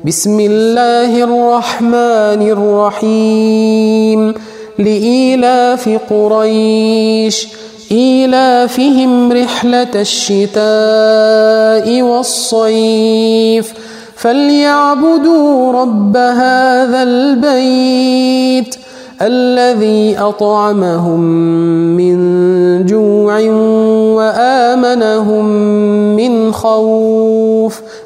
بسم الله الرحمن الرحيم لإيلاف قريش إيلافهم رحلة الشتاء والصيف فليعبدوا رب هذا البيت الذي أطعمهم من جوع وآمنهم من خوف